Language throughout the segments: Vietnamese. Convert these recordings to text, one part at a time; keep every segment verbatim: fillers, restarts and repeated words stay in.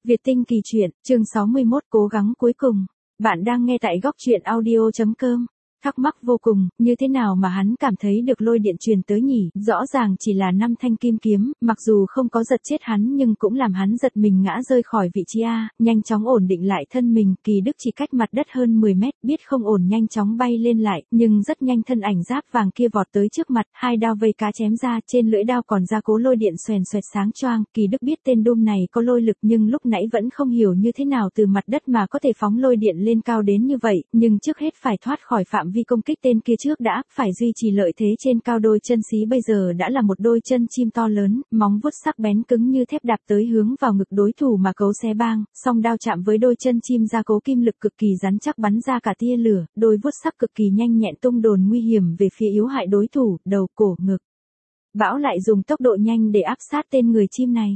Việt Tinh Kỳ Truyện, chương sáu mươi mốt cố gắng cuối cùng. Bạn đang nghe tại góc truyện audio chấm com. Thắc mắc vô cùng, như thế nào mà hắn cảm thấy được lôi điện truyền tới nhỉ? Rõ ràng chỉ là năm thanh kim kiếm, mặc dù không có giật chết hắn nhưng cũng làm hắn giật mình ngã rơi khỏi vị trí A, nhanh chóng ổn định lại thân mình, Kỳ Đức chỉ cách mặt đất hơn mười mét, biết không ổn nhanh chóng bay lên lại, nhưng rất nhanh thân ảnh giáp vàng kia vọt tới trước mặt, hai đao vây cá chém ra, trên lưỡi đao còn ra cố lôi điện xoèn xoẹt sáng choang, Kỳ Đức biết tên đôm này có lôi lực nhưng lúc nãy vẫn không hiểu như thế nào từ mặt đất mà có thể phóng lôi điện lên cao đến như vậy, nhưng trước hết phải thoát khỏi phạm vi công kích tên kia trước đã, phải duy trì lợi thế trên cao. Đôi chân xí bây giờ đã là một đôi chân chim to lớn, móng vuốt sắc bén cứng như thép đạp tới hướng vào ngực đối thủ mà cấu xé bang, song đao chạm với đôi chân chim ra cố kim lực cực kỳ rắn chắc bắn ra cả tia lửa, đôi vuốt sắc cực kỳ nhanh nhẹn tung đồn nguy hiểm về phía yếu hại đối thủ, đầu, cổ, ngực. Bão lại dùng tốc độ nhanh để áp sát tên người chim này.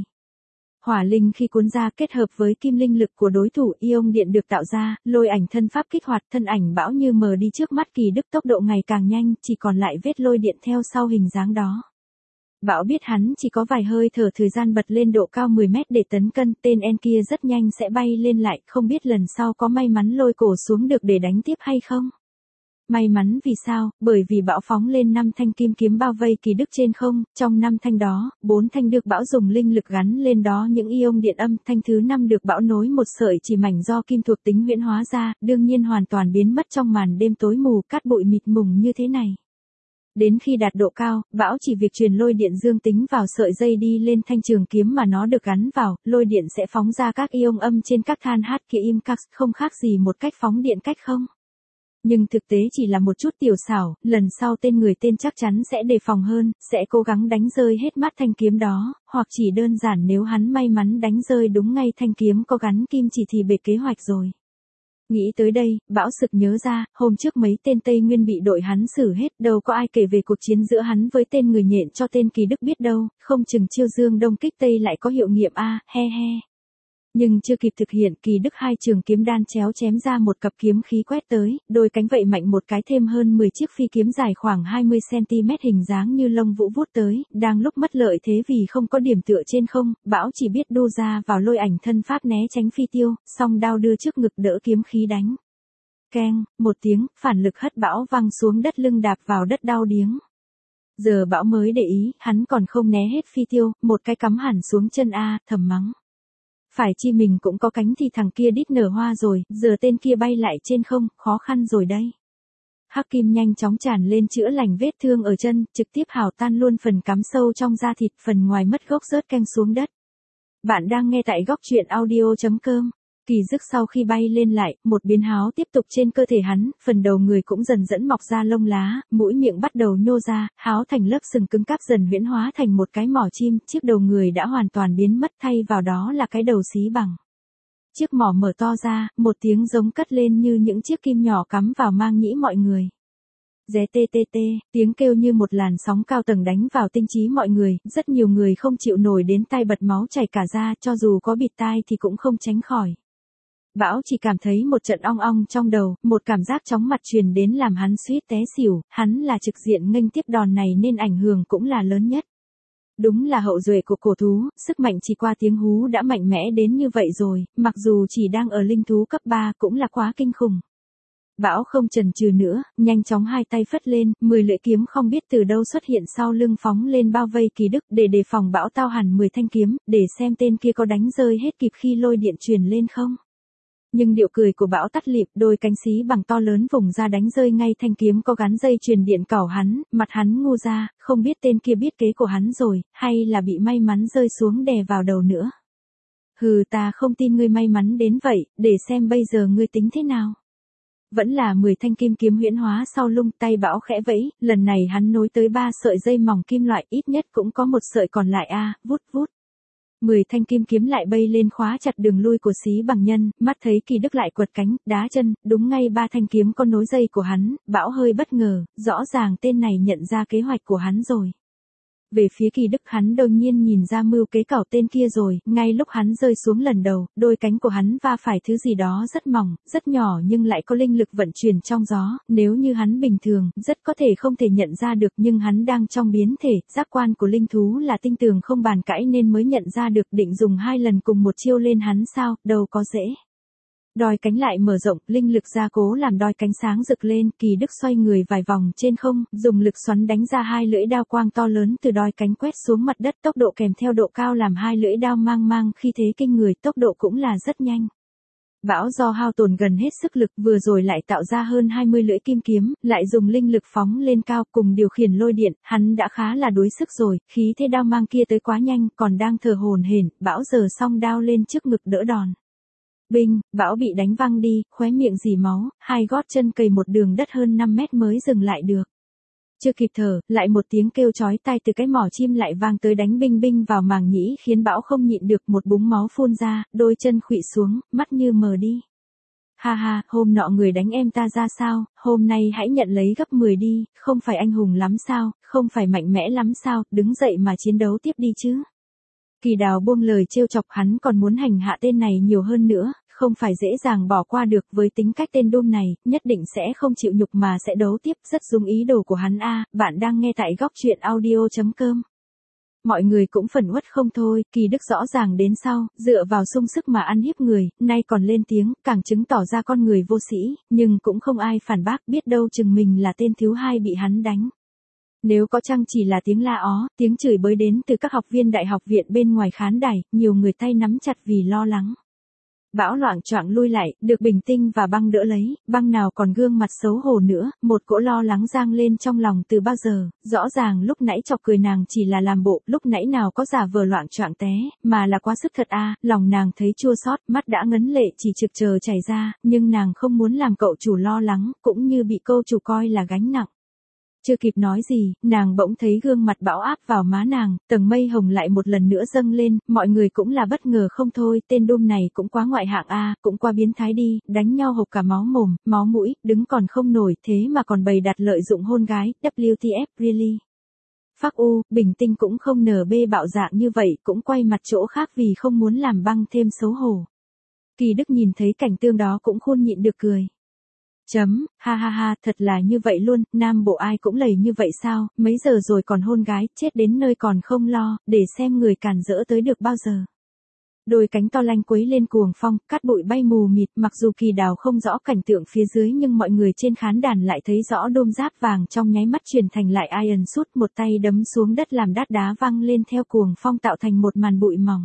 Hỏa linh khi cuốn ra kết hợp với kim linh lực của đối thủ, ion điện được tạo ra, lôi ảnh thân pháp kích hoạt, thân ảnh bão như mờ đi trước mắt Kỳ Đức, tốc độ ngày càng nhanh, chỉ còn lại vết lôi điện theo sau hình dáng đó. Bão biết hắn chỉ có vài hơi thở thời gian bật lên độ cao mười mét để tấn cân, tên en kia rất nhanh sẽ bay lên lại, không biết lần sau có may mắn lôi cổ xuống được để đánh tiếp hay không. May mắn vì sao? Bởi vì bão phóng lên năm thanh kim kiếm bao vây Kỳ Đức trên không, trong năm thanh đó, bốn thanh được bão dùng linh lực gắn lên đó những ion điện âm, thanh thứ năm được bão nối một sợi chỉ mảnh do kim thuộc tính huyễn hóa ra, đương nhiên hoàn toàn biến mất trong màn đêm tối mù cát bụi mịt mùng như thế này. Đến khi đạt độ cao, bão chỉ việc truyền lôi điện dương tính vào sợi dây đi lên thanh trường kiếm mà nó được gắn vào, lôi điện sẽ phóng ra các ion âm trên các than hát kia im các, không khác gì một cách phóng điện cách không. Nhưng thực tế chỉ là một chút tiểu xảo, lần sau tên người tên chắc chắn sẽ đề phòng hơn, sẽ cố gắng đánh rơi hết mắt thanh kiếm đó, hoặc chỉ đơn giản nếu hắn may mắn đánh rơi đúng ngay thanh kiếm có gắn kim chỉ thì bể kế hoạch rồi. Nghĩ tới đây, bão sực nhớ ra, hôm trước mấy tên Tây Nguyên bị đội hắn xử hết, đâu có ai kể về cuộc chiến giữa hắn với tên người nhện cho tên Kỳ Đức biết đâu, không chừng chiêu dương đông kích Tây lại có hiệu nghiệm a, he he. Nhưng chưa kịp thực hiện, Kỳ Đức hai trường kiếm đan chéo chém ra một cặp kiếm khí quét tới, đôi cánh vậy mạnh một cái thêm hơn mười chiếc phi kiếm dài khoảng hai mươi xăng-ti-mét hình dáng như lông vũ vút tới, đang lúc mất lợi thế vì không có điểm tựa trên không, bão chỉ biết đu ra vào lôi ảnh thân pháp né tránh phi tiêu, song đao đưa trước ngực đỡ kiếm khí đánh. Keng, một tiếng, phản lực hất bão văng xuống đất, lưng đạp vào đất đau điếng. Giờ bão mới để ý, hắn còn không né hết phi tiêu, một cái cắm hẳn xuống chân A, thầm mắng. Phải chi mình cũng có cánh thì thằng kia đít nở hoa rồi, giờ tên kia bay lại trên không, khó khăn rồi đây. Hắc kim nhanh chóng tràn lên chữa lành vết thương ở chân, trực tiếp hào tan luôn phần cắm sâu trong da thịt, phần ngoài mất gốc rớt keng xuống đất. Bạn đang nghe tại góc truyện audio chấm com. Kỳ Dức sau khi bay lên lại, một biến háo tiếp tục trên cơ thể hắn, phần đầu người cũng dần dần mọc ra lông lá, mũi miệng bắt đầu nhô ra, háo thành lớp sừng cứng cáp dần huyễn hóa thành một cái mỏ chim, chiếc đầu người đã hoàn toàn biến mất, thay vào đó là cái đầu xí bằng. Chiếc mỏ mở to ra, một tiếng giống cất lên như những chiếc kim nhỏ cắm vào mang nhĩ mọi người. Ré tê tê tê, tiếng kêu như một làn sóng cao tầng đánh vào tinh trí mọi người, rất nhiều người không chịu nổi đến tai bật máu chảy cả da, cho dù có bịt tai thì cũng không tránh khỏi. Bão chỉ cảm thấy một trận ong ong trong đầu, một cảm giác chóng mặt truyền đến làm hắn suýt té xỉu, hắn là trực diện nghênh tiếp đòn này nên ảnh hưởng cũng là lớn nhất. Đúng là hậu duệ của cổ thú, sức mạnh chỉ qua tiếng hú đã mạnh mẽ đến như vậy rồi, mặc dù chỉ đang ở linh thú cấp ba cũng là quá kinh khủng. Bão không chần chừ nữa, nhanh chóng hai tay phất lên, mười lưỡi kiếm không biết từ đâu xuất hiện sau lưng phóng lên bao vây Kỳ Đức để đề phòng bão tao hẳn mười thanh kiếm, để xem tên kia có đánh rơi hết kịp khi lôi điện truyền lên không. Nhưng điệu cười của bão tắt lịm, đôi cánh xí bằng to lớn vùng ra đánh rơi ngay thanh kiếm có gắn dây truyền điện cẩu hắn, mặt hắn ngu ra, không biết tên kia biết kế của hắn rồi, hay là bị may mắn rơi xuống đè vào đầu nữa. Hừ, ta không tin ngươi may mắn đến vậy, để xem bây giờ ngươi tính thế nào. Vẫn là mười thanh kim kiếm huyễn hóa sau lưng, tay bão khẽ vẫy, lần này hắn nối tới ba sợi dây mỏng kim loại, ít nhất cũng có một sợi còn lại a, vút vút. Mười thanh kim kiếm lại bay lên khóa chặt đường lui của xí bằng nhân, mắt thấy Kỳ Đức lại quật cánh, đá chân, đúng ngay ba thanh kiếm có nối dây của hắn, bão hơi bất ngờ, rõ ràng tên này nhận ra kế hoạch của hắn rồi. về phía Kỳ Đức, hắn đột nhiên nhìn ra mưu kế cẩu tên kia rồi, ngay lúc hắn rơi xuống lần đầu, đôi cánh của hắn va phải thứ gì đó rất mỏng, rất nhỏ nhưng lại có linh lực vận chuyển trong gió, nếu như hắn bình thường, rất có thể không thể nhận ra được, nhưng hắn đang trong biến thể, giác quan của linh thú là tinh tường không bàn cãi nên mới nhận ra được, định dùng hai lần cùng một chiêu lên hắn sao, đâu có dễ. Đôi cánh lại mở rộng, linh lực gia cố làm đôi cánh sáng rực lên, Kỳ Đức xoay người vài vòng trên không, dùng lực xoắn đánh ra hai lưỡi đao quang to lớn từ đôi cánh quét xuống mặt đất, tốc độ kèm theo độ cao làm hai lưỡi đao mang mang khi thế kinh người, tốc độ cũng là rất nhanh. Bão do hao tổn gần hết sức lực, vừa rồi lại tạo ra hơn hai mươi lưỡi kim kiếm, lại dùng linh lực phóng lên cao cùng điều khiển lôi điện, hắn đã khá là đuối sức rồi, khí thế đao mang kia tới quá nhanh, còn đang thở hổn hển, Bão giờ song đao lên trước ngực đỡ đòn. Binh, Bão bị đánh văng đi, khóe miệng rỉ máu, hai gót chân cầy một đường đất hơn năm mét mới dừng lại được. Chưa kịp thở, lại một tiếng kêu chói tai từ cái mỏ chim lại vang tới đánh binh binh vào màng nhĩ, khiến Bão không nhịn được, một búng máu phun ra, đôi chân khuỵu xuống, mắt như mờ đi. Ha ha, hôm nọ người đánh em ta ra sao, hôm nay hãy nhận lấy gấp mười đi, không phải anh hùng lắm sao, không phải mạnh mẽ lắm sao, đứng dậy mà chiến đấu tiếp đi chứ. Kỳ Đào buông lời trêu chọc, hắn còn muốn hành hạ tên này nhiều hơn nữa, không phải dễ dàng bỏ qua được, với tính cách tên đôm này, nhất định sẽ không chịu nhục mà sẽ đấu tiếp, rất dung ý đồ của hắn a. Bạn đang nghe tại góc truyện audio chấm com. Mọi người cũng phẫn uất không thôi, Kỳ Đức rõ ràng đến sau, dựa vào sung sức mà ăn hiếp người, nay còn lên tiếng, càng chứng tỏ ra con người vô sĩ, nhưng cũng không ai phản bác, biết đâu chừng mình là tên thứ hai bị hắn đánh. Nếu có chăng chỉ là tiếng la ó, tiếng chửi bới đến từ các học viên đại học viện bên ngoài khán đài, nhiều người tay nắm chặt vì lo lắng. Bão loạng choạng lui lại, được Bình Tinh và Băng đỡ lấy, Băng nào còn gương mặt xấu hổ nữa, một cỗ lo lắng giang lên trong lòng từ bao giờ, rõ ràng lúc nãy chọc cười nàng chỉ là làm bộ, lúc nãy nào có giả vờ loạng choạng té, mà là quá sức thật a. Lòng nàng thấy chua xót, mắt đã ngấn lệ chỉ trực chờ chảy ra, nhưng nàng không muốn làm cậu chủ lo lắng, cũng như bị cô chủ coi là gánh nặng. Chưa kịp nói gì, nàng bỗng thấy gương mặt Bão áp vào má nàng, tầng mây hồng lại một lần nữa dâng lên, mọi người cũng là bất ngờ không thôi, tên đôm này cũng quá ngoại hạng a, cũng quá biến thái đi, đánh nhau hộc cả máu mồm, máu mũi, đứng còn không nổi, thế mà còn bày đặt lợi dụng hôn gái, W T F really. Phác U, Bình Tinh cũng không nở bê bạo dạng như vậy, cũng quay mặt chỗ khác vì không muốn làm Băng thêm xấu hổ. Kỳ Đức nhìn thấy cảnh tương đó cũng khôn nhịn được cười. Chấm, ha ha ha, thật là như vậy luôn, nam bộ ai cũng lầy như vậy sao, mấy giờ rồi còn hôn gái, chết đến nơi còn không lo, để xem người cản rỡ tới được bao giờ. Đôi cánh to lanh quấy lên cuồng phong, cát bụi bay mù mịt, mặc dù Kỳ Đào không rõ cảnh tượng phía dưới nhưng mọi người trên khán đàn lại thấy rõ đôm giáp vàng trong nháy mắt chuyển thành lại Iron Sút, một tay đấm xuống đất làm đát đá văng lên theo cuồng phong tạo thành một màn bụi mỏng.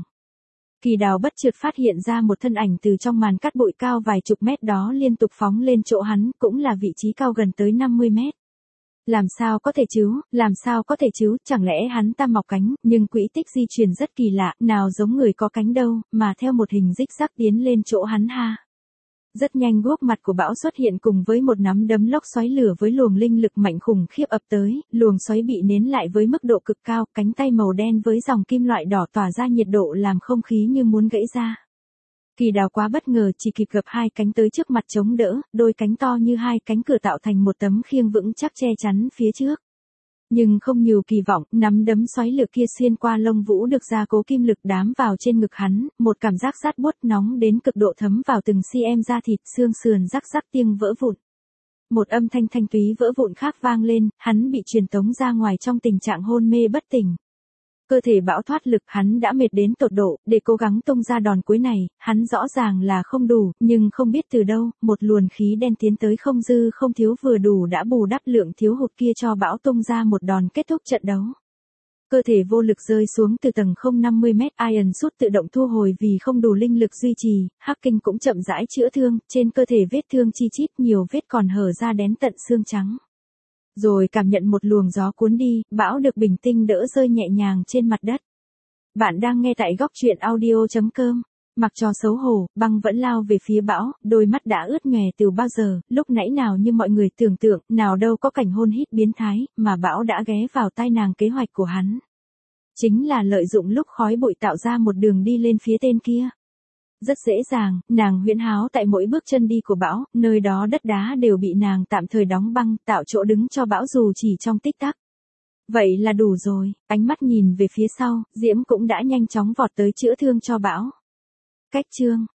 Kỳ Đào bất chợt phát hiện ra một thân ảnh từ trong màn cát bụi cao vài chục mét đó liên tục phóng lên chỗ hắn, cũng là vị trí cao gần tới năm mươi mét. Làm sao có thể chứ, làm sao có thể chứ, chẳng lẽ hắn ta mọc cánh, nhưng quỹ tích di chuyển rất kỳ lạ, nào giống người có cánh đâu, mà theo một hình rích rắc tiến lên chỗ hắn ha. Rất nhanh gốc mặt của Bão xuất hiện cùng với một nắm đấm lốc xoáy lửa với luồng linh lực mạnh khủng khiếp ập tới, luồng xoáy bị nén lại với mức độ cực cao, cánh tay màu đen với dòng kim loại đỏ tỏa ra nhiệt độ làm không khí như muốn gãy ra. Kỳ Đào quá bất ngờ, chỉ kịp gập hai cánh tới trước mặt chống đỡ, đôi cánh to như hai cánh cửa tạo thành một tấm khiêng vững chắc che chắn phía trước. Nhưng không nhiều kỳ vọng, nắm đấm xoáy lửa kia xuyên qua lông vũ được gia cố kim lực đám vào trên ngực hắn, một cảm giác rát buốt nóng đến cực độ thấm vào từng cm da thịt, xương sườn rắc rắc tiếng vỡ vụn. Một âm thanh thanh túy vỡ vụn khác vang lên, hắn bị truyền tống ra ngoài trong tình trạng hôn mê bất tỉnh. Cơ thể Bão thoát lực, hắn đã mệt đến tột độ, để cố gắng tung ra đòn cuối này, hắn rõ ràng là không đủ, nhưng không biết từ đâu, một luồng khí đen tiến tới không dư không thiếu vừa đủ đã bù đắp lượng thiếu hụt kia cho Bão tung ra một đòn kết thúc trận đấu. Cơ thể vô lực rơi xuống từ tầng không năm mươi mét, Iron Sút tự động thu hồi vì không đủ linh lực duy trì, Hắc Kinh cũng chậm rãi chữa thương, trên cơ thể vết thương chi chít, nhiều vết còn hở ra đến tận xương trắng. Rồi cảm nhận một luồng gió cuốn đi, Bão được Bình Tinh đỡ rơi nhẹ nhàng trên mặt đất. Bạn đang nghe tại góc truyện audio chấm com. Mặc cho xấu hổ, Băng vẫn lao về phía Bão, đôi mắt đã ướt nhòe từ bao giờ, lúc nãy nào như mọi người tưởng tượng, nào đâu có cảnh hôn hít biến thái, mà Bão đã ghé vào tai nàng kế hoạch của hắn. Chính là lợi dụng lúc khói bụi tạo ra một đường đi lên phía tên kia. Rất dễ dàng, nàng huyễn háo tại mỗi bước chân đi của Bão, nơi đó đất đá đều bị nàng tạm thời đóng băng, tạo chỗ đứng cho Bão dù chỉ trong tích tắc. Vậy là đủ rồi, ánh mắt nhìn về phía sau, Diễm cũng đã nhanh chóng vọt tới chữa thương cho Bão. Cách chương